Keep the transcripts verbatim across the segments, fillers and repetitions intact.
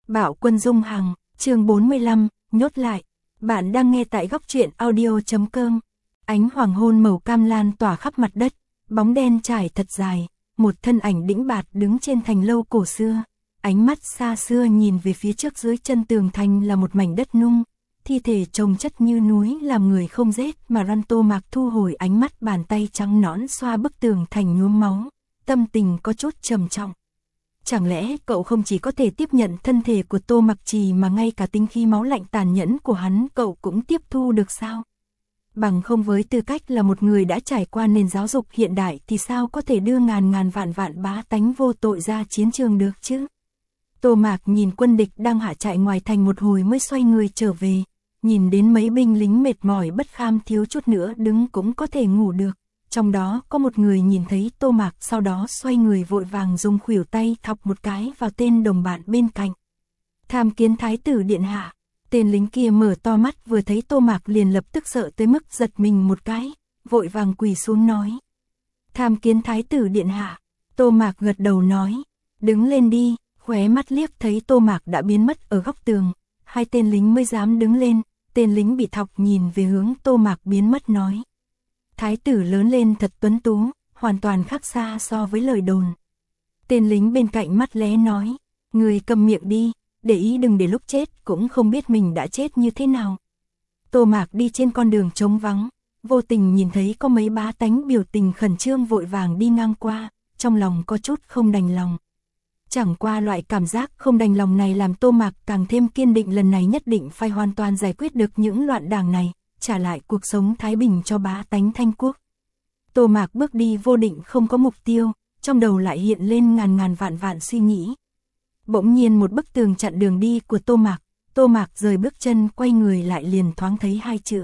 Bạo Quân Dung Hằng, chương bốn mươi lăm, nhốt lại. Bạn đang nghe tại góc truyện audio chấm com. Ánh hoàng hôn màu cam lan tỏa khắp mặt đất, bóng đen trải thật dài, một thân ảnh đĩnh bạt đứng trên thành lâu cổ xưa. Ánh mắt xa xưa nhìn về phía trước, dưới chân tường thành là một mảnh đất nung, thi thể chồng chất như núi làm người không rét mà răn. Tô Mạc thu hồi ánh mắt, bàn tay trắng nõn xoa bức tường thành nhuốm máu, tâm tình có chút trầm trọng. Chẳng lẽ cậu không chỉ có thể tiếp nhận thân thể của Tô Mặc Trì mà ngay cả tính khí máu lạnh tàn nhẫn của hắn cậu cũng tiếp thu được sao? Bằng không, với tư cách là một người đã trải qua nền giáo dục hiện đại thì sao có thể đưa ngàn ngàn vạn vạn bá tánh vô tội ra chiến trường được chứ? Tô Mạc nhìn quân địch đang hạ trại ngoài thành một hồi mới xoay người trở về, nhìn đến mấy binh lính mệt mỏi bất kham thiếu chút nữa đứng cũng có thể ngủ được. Trong đó có một người nhìn thấy Tô Mạc, sau đó xoay người vội vàng dùng khuỷu tay thọc một cái vào tên đồng bạn bên cạnh. Tham kiến thái tử điện hạ. Tên lính kia mở to mắt, vừa thấy Tô Mạc liền lập tức sợ tới mức giật mình một cái, vội vàng quỳ xuống nói. Tham kiến thái tử điện hạ. Tô Mạc gật đầu nói, đứng lên đi. Khóe mắt liếc thấy Tô Mạc đã biến mất ở góc tường, hai tên lính mới dám đứng lên. Tên lính bị thọc nhìn về hướng Tô Mạc biến mất nói. Thái tử lớn lên thật tuấn tú, hoàn toàn khác xa so với lời đồn. Tên lính bên cạnh mắt lé nói, người cầm miệng đi, để ý đừng để lúc chết cũng không biết mình đã chết như thế nào. Tô Mạc đi trên con đường trống vắng, vô tình nhìn thấy có mấy bá tánh biểu tình khẩn trương vội vàng đi ngang qua, trong lòng có chút không đành lòng. Chẳng qua loại cảm giác không đành lòng này làm Tô Mạc càng thêm kiên định, lần này nhất định phải hoàn toàn giải quyết được những loạn đảng này, trả lại cuộc sống thái bình cho bá tánh Thanh Quốc. Tô Mạc bước đi vô định, không có mục tiêu, trong đầu lại hiện lên ngàn ngàn vạn vạn suy nghĩ. Bỗng nhiên một bức tường chặn đường đi của Tô Mạc, Tô Mạc rời bước chân, quay người lại liền thoáng thấy hai chữ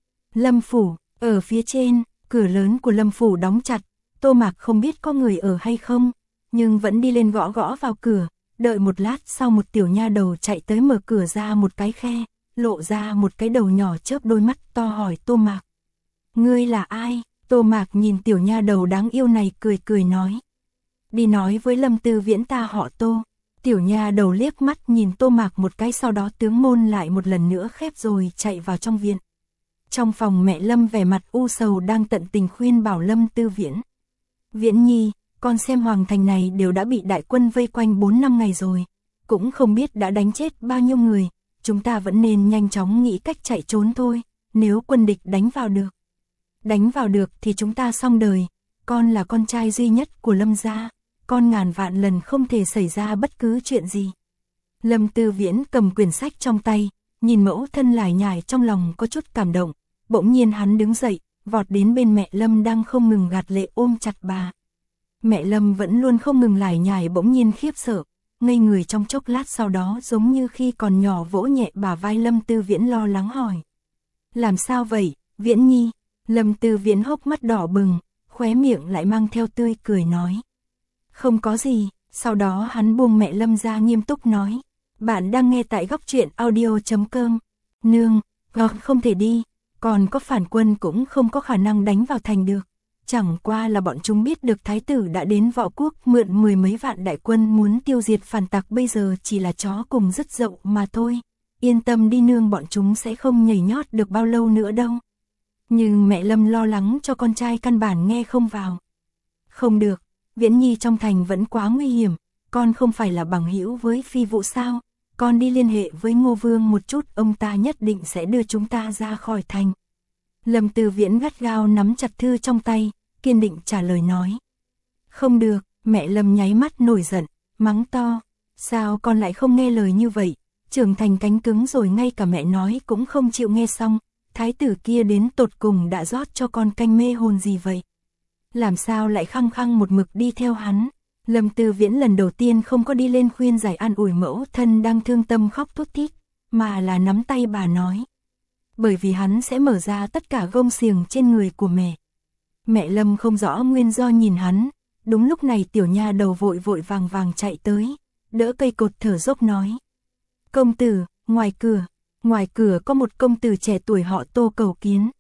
Lâm Phủ. Ở phía trên, cửa lớn của Lâm Phủ đóng chặt, Tô Mạc không biết có người ở hay không, nhưng vẫn đi lên gõ gõ vào cửa. Đợi một lát sau, một tiểu nha đầu chạy tới mở cửa ra một cái khe, lộ ra một cái đầu nhỏ chớp đôi mắt to hỏi Tô Mạc. Ngươi là ai? Tô Mạc nhìn tiểu nha đầu đáng yêu này cười cười nói. Đi nói với Lâm Tư Viễn ta họ Tô. Tiểu nha đầu liếc mắt nhìn Tô Mạc một cái, sau đó tướng môn lại một lần nữa khép rồi chạy vào trong viện. Trong phòng, mẹ Lâm vẻ mặt u sầu đang tận tình khuyên bảo Lâm Tư Viễn. Viễn nhi, con xem hoàng thành này đều đã bị đại quân vây quanh bốn năm ngày rồi, cũng không biết đã đánh chết bao nhiêu người. Chúng ta vẫn nên nhanh chóng nghĩ cách chạy trốn thôi, nếu quân địch đánh vào được. Đánh vào được thì chúng ta xong đời, con là con trai duy nhất của Lâm gia, con ngàn vạn lần không thể xảy ra bất cứ chuyện gì. Lâm Tư Viễn cầm quyển sách trong tay, nhìn mẫu thân lải nhải trong lòng có chút cảm động, bỗng nhiên hắn đứng dậy, vọt đến bên mẹ Lâm đang không ngừng gạt lệ ôm chặt bà. Mẹ Lâm vẫn luôn không ngừng lải nhải bỗng nhiên khiếp sợ, ngây người trong chốc lát, sau đó giống như khi còn nhỏ vỗ nhẹ bả vai Lâm Tư Viễn, lo lắng hỏi. Làm sao vậy, Viễn nhi? Lâm Tư Viễn hốc mắt đỏ bừng, khóe miệng lại mang theo tươi cười nói. Không có gì. Sau đó hắn buông mẹ Lâm ra, nghiêm túc nói. Bạn đang nghe tại góc truyện audio chấm com. Nương, con không thể đi, còn có phản quân cũng không có khả năng đánh vào thành được. Chẳng qua là bọn chúng biết được thái tử đã đến Võ Quốc, mượn mười mấy vạn đại quân muốn tiêu diệt phản tặc, bây giờ chỉ là chó cùng rứt dậu mà thôi. Yên tâm đi nương, bọn chúng sẽ không nhảy nhót được bao lâu nữa đâu. Nhưng mẹ Lâm lo lắng cho con trai căn bản nghe không vào. Không được, Viễn nhi, trong thành vẫn quá nguy hiểm, con không phải là bằng hữu với Phi Vũ sao? Con đi liên hệ với Ngô Vương một chút, ông ta nhất định sẽ đưa chúng ta ra khỏi thành. Lâm Tư Viễn gắt gao nắm chặt thư trong tay, kiên định trả lời nói. Không được. Mẹ Lâm nháy mắt nổi giận, mắng to. Sao con lại không nghe lời như vậy? Trưởng thành cánh cứng rồi, ngay cả mẹ nói cũng không chịu nghe. Xong, thái tử kia đến tột cùng đã rót cho con canh mê hồn gì vậy? Làm sao lại khăng khăng một mực đi theo hắn? Lâm Tư Viễn lần đầu tiên không có đi lên khuyên giải an ủi mẫu thân đang thương tâm khóc thút thít, mà là nắm tay bà nói. Bởi vì hắn sẽ mở ra tất cả gông xiềng trên người của mẹ. Mẹ Lâm không rõ nguyên do nhìn hắn. Đúng lúc này tiểu nha đầu vội vội vàng vàng chạy tới, đỡ cây cột thở dốc nói. Công tử, ngoài cửa, ngoài cửa có một công tử trẻ tuổi họ Tô cầu kiến.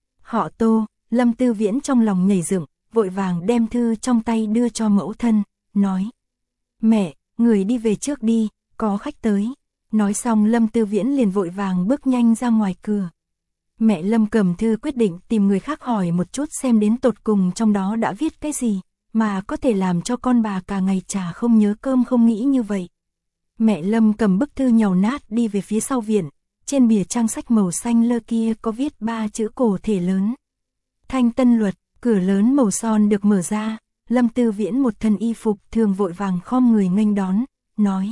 Họ Tô? Lâm Tư Viễn trong lòng nhảy dựng, vội vàng đem thư trong tay đưa cho mẫu thân, nói. Mẹ, người đi về trước đi, có khách tới. Nói xong Lâm Tư Viễn liền vội vàng bước nhanh ra ngoài cửa. Mẹ Lâm Cẩm Thư quyết định tìm người khác hỏi một chút xem đến tột cùng trong đó đã viết cái gì, mà có thể làm cho con bà cả ngày chả không nhớ cơm không nghĩ như vậy. Mẹ Lâm cầm bức thư nhàu nát đi về phía sau viện, trên bìa trang sách màu xanh lơ kia có viết ba chữ cổ thể lớn. Thanh Tân Luật. Cửa lớn màu son được mở ra, Lâm Tư Viễn một thân y phục thường vội vàng khom người nghênh đón, nói.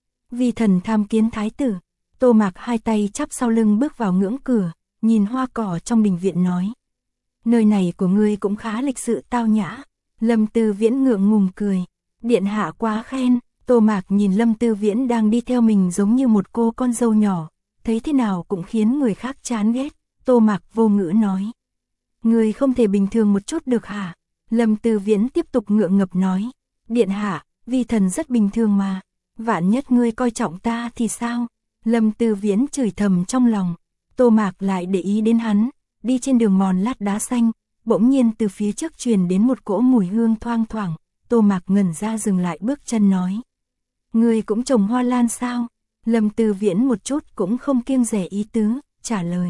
Vi thần tham kiến thái tử. Tô Mạc hai tay chắp sau lưng bước vào ngưỡng cửa, nhìn hoa cỏ trong đình viện nói. Nơi này của ngươi cũng khá lịch sự tao nhã. Lâm Tư Viễn ngượng ngùng cười. Điện hạ quá khen. Tô Mạc nhìn Lâm Tư Viễn đang đi theo mình giống như một cô con dâu nhỏ, thấy thế nào cũng khiến người khác chán ghét. Tô Mạc vô ngữ nói. Ngươi không thể bình thường một chút được hả? Lâm Tư Viễn tiếp tục ngượng ngập nói. Điện hạ, vi thần rất bình thường mà. Vạn nhất ngươi coi trọng ta thì sao? Lâm Tư Viễn chửi thầm trong lòng. Tô Mạc lại để ý đến hắn. Đi trên đường mòn lát đá xanh, bỗng nhiên từ phía trước truyền đến một cỗ mùi hương thoang thoảng. Tô Mạc ngẩn ra dừng lại bước chân nói. Ngươi cũng trồng hoa lan sao? Lâm Tư Viễn một chút cũng không kiêng dè ý tứ, trả lời.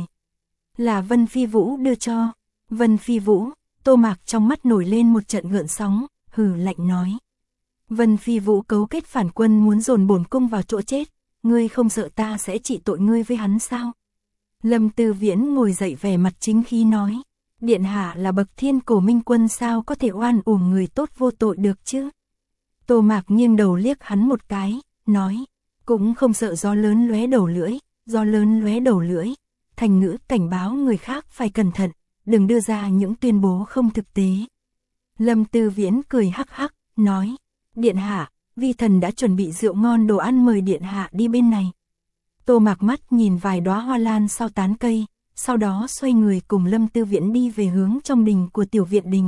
Là Vân Phi Vũ đưa cho. Vân Phi Vũ. Tô Mạc trong mắt nổi lên một trận gợn sóng, hừ lạnh nói. Vân Phi Vũ cấu kết phản quân muốn dồn bổn cung vào chỗ chết, ngươi không sợ ta sẽ trị tội ngươi với hắn sao? Lâm Tư Viễn ngồi dậy vẻ mặt chính khí nói. Điện hạ là bậc thiên cổ minh quân sao có thể oan uổng người tốt vô tội được chứ? Tô Mạc nghiêng đầu liếc hắn một cái, nói. Cũng không sợ gió lớn lóe đầu lưỡi, gió lớn lóe đầu lưỡi. Thành ngữ cảnh báo người khác phải cẩn thận, đừng đưa ra những tuyên bố không thực tế. Lâm Tư Viễn cười hắc hắc, nói. Điện hạ, vi thần đã chuẩn bị rượu ngon đồ ăn mời điện hạ đi bên này. Tô Mạc mắt nhìn vài đóa hoa lan sau tán cây, sau đó xoay người cùng Lâm Tư Viễn đi về hướng trong đình của tiểu viện đình.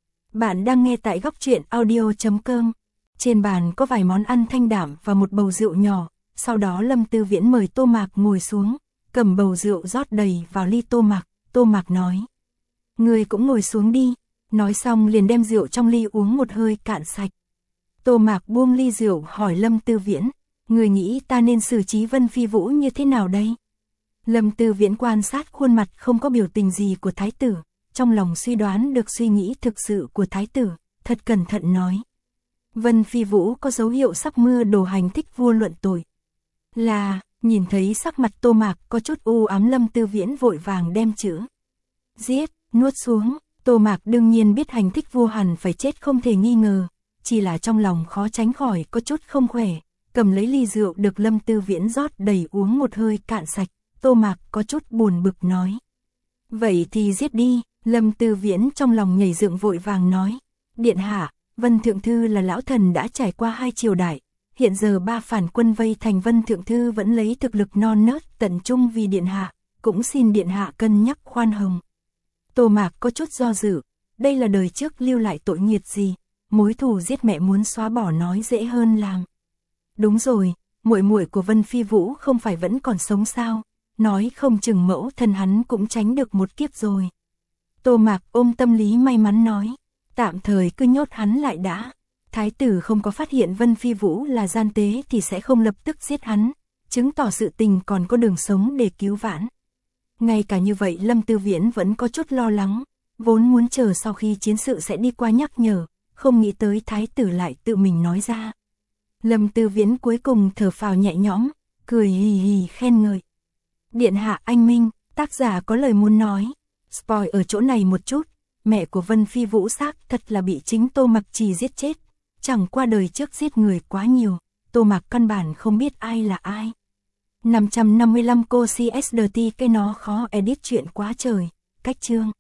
Bạn đang nghe tại góc truyện audio chấm com. Trên bàn có vài món ăn thanh đạm và một bầu rượu nhỏ, sau đó Lâm Tư Viễn mời Tô Mạc ngồi xuống, cầm bầu rượu rót đầy vào ly Tô Mạc. Tô Mạc nói. Người cũng ngồi xuống đi. Nói xong liền đem rượu trong ly uống một hơi cạn sạch. Tô Mạc buông ly rượu hỏi Lâm Tư Viễn. Người nghĩ ta nên xử trí Vân Phi Vũ như thế nào đây? Lâm Tư Viễn quan sát khuôn mặt không có biểu tình gì của thái tử, trong lòng suy đoán được suy nghĩ thực sự của thái tử, thật cẩn thận nói. Vân Phi Vũ có dấu hiệu sắp mưa đồ hành thích vua luận tội. Là, nhìn thấy sắc mặt Tô Mạc có chút u ám, Lâm Tư Viễn vội vàng đem chữ giết, nuốt xuống. Tô Mạc đương nhiên biết hành thích vua hẳn phải chết không thể nghi ngờ, chỉ là trong lòng khó tránh khỏi có chút không khỏe, cầm lấy ly rượu được Lâm Tư Viễn rót đầy uống một hơi cạn sạch. Tô Mạc có chút buồn bực nói. Vậy thì giết đi. Lâm Tư Viễn trong lòng nhảy dựng vội vàng nói. Điện hạ, Vân Thượng Thư là lão thần đã trải qua hai triều đại, hiện giờ ba phản quân vây thành, Vân Thượng Thư vẫn lấy thực lực non nớt tận trung vì điện hạ, cũng xin điện hạ cân nhắc khoan hồng. Tô Mạc có chút do dự, đây là đời trước lưu lại tội nghiệt gì, mối thù giết mẹ muốn xóa bỏ nói dễ hơn làm. Đúng rồi, muội muội của Vân Phi Vũ không phải vẫn còn sống sao? Nói không chừng mẫu thân hắn cũng tránh được một kiếp rồi. Tô Mạc ôm tâm lý may mắn nói. Tạm thời cứ nhốt hắn lại đã. Thái tử không có phát hiện Vân Phi Vũ là gian tế thì sẽ không lập tức giết hắn, chứng tỏ sự tình còn có đường sống để cứu vãn. Ngay cả như vậy Lâm Tư Viễn vẫn có chút lo lắng, vốn muốn chờ sau khi chiến sự sẽ đi qua nhắc nhở, không nghĩ tới thái tử lại tự mình nói ra. Lâm Tư Viễn cuối cùng thở phào nhẹ nhõm, cười hì hì khen ngợi. Điện hạ anh minh, tác giả có lời muốn nói. Spoil ở chỗ này một chút, mẹ của Vân Phi Vũ xác thật là bị chính Tô Mạc Trì giết chết. Chẳng qua đời trước giết người quá nhiều, Tô Mạc căn bản không biết ai là ai. năm trăm năm mươi lăm cô xê ét đê tê cái nó khó edit chuyện quá trời, cách chương.